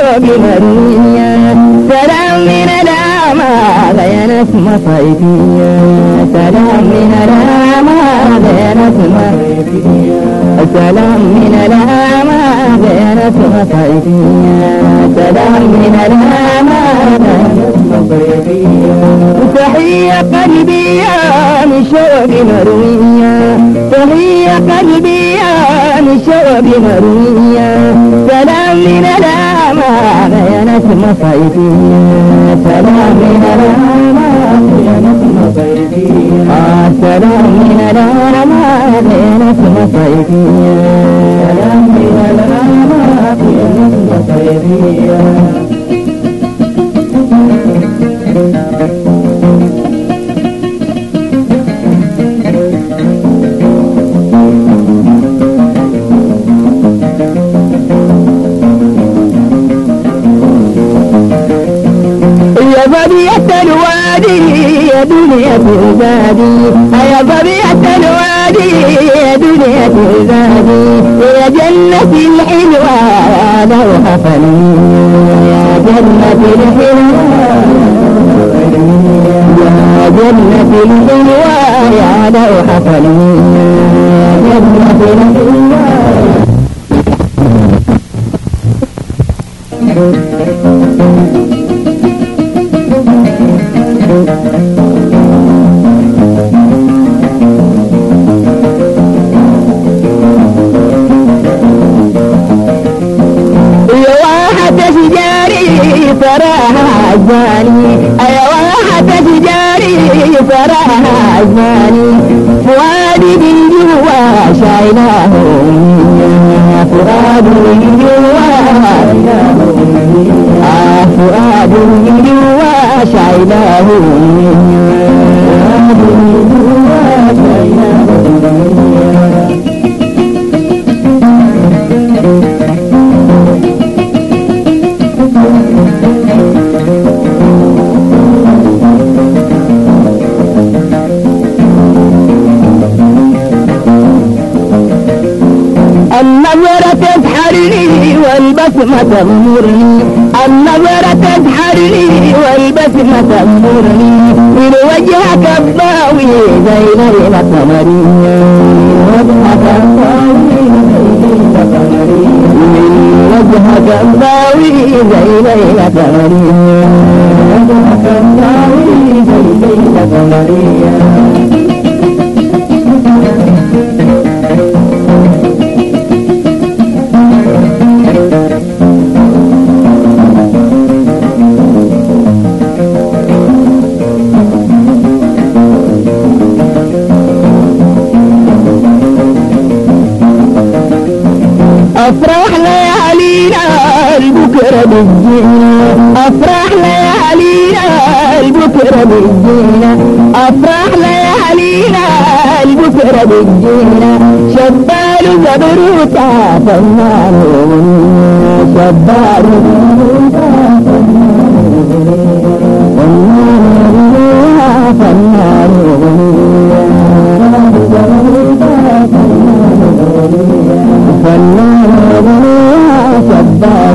شوق مروية سلام من الأعمال يا نسمة صيفية سلام من الأعمال يا نسمة صيفية سلام من الأعمال يا نسمة صيفية سلام من الأعمال يا نسمة صيفية تحية قلبية من شوق مروية تحية قلبية من شوق مروية سلام من الأعمال يا نسمة صيفية سلام من الأعمال يا نسمة صيفية سلام من الأعمال يا نسمة صيفية سلام من الأعمال يا نسمة صيفية يا ضبية الوادي يا دنيا عبادي يا ضبية الوادي يا دنيا عبادي يا جنة الحلوة يا لوحة فنية يا جنة الحلوة يا جنة الحلوة يا لوحة فنية يا جنة الحلوة يا واحد تجاري صراحة عجباني يا واحد تجاري صراحة عجباني فؤادي من جوا شايلاه فؤادي من جوا فؤادي من جوا شايلاه النظرة تسحرني والبسمة تغمرني النظرة تسحرني والبسمة تغمرني من وجهك الضاوي زي ليلة قمرية وجهك الضاوي من وجهك الضاوي زي ليلة قمرية وجهك الضاوي زي ليلة قمرية أفرح ليالينا البكرة بالجينا أفرح ليالينا البكرة بالجينا أفرح ليالينا البكرة بالجينا شبال زبروتا فنان شبال زبروتا فنان فنان شبال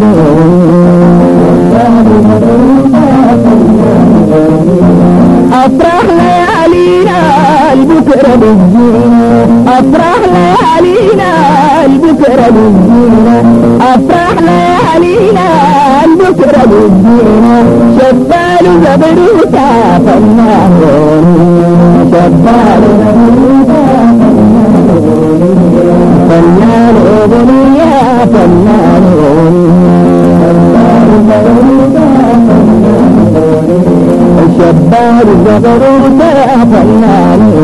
أفرح ليالينا البكرة بالجينا أفرح ليالينا البكرة بالجينا أفرح ليالينا البكرة بالجينا شبال زبروتا فنان شبال زبروتا فنان أغنية فنان شبال زبروتا فنان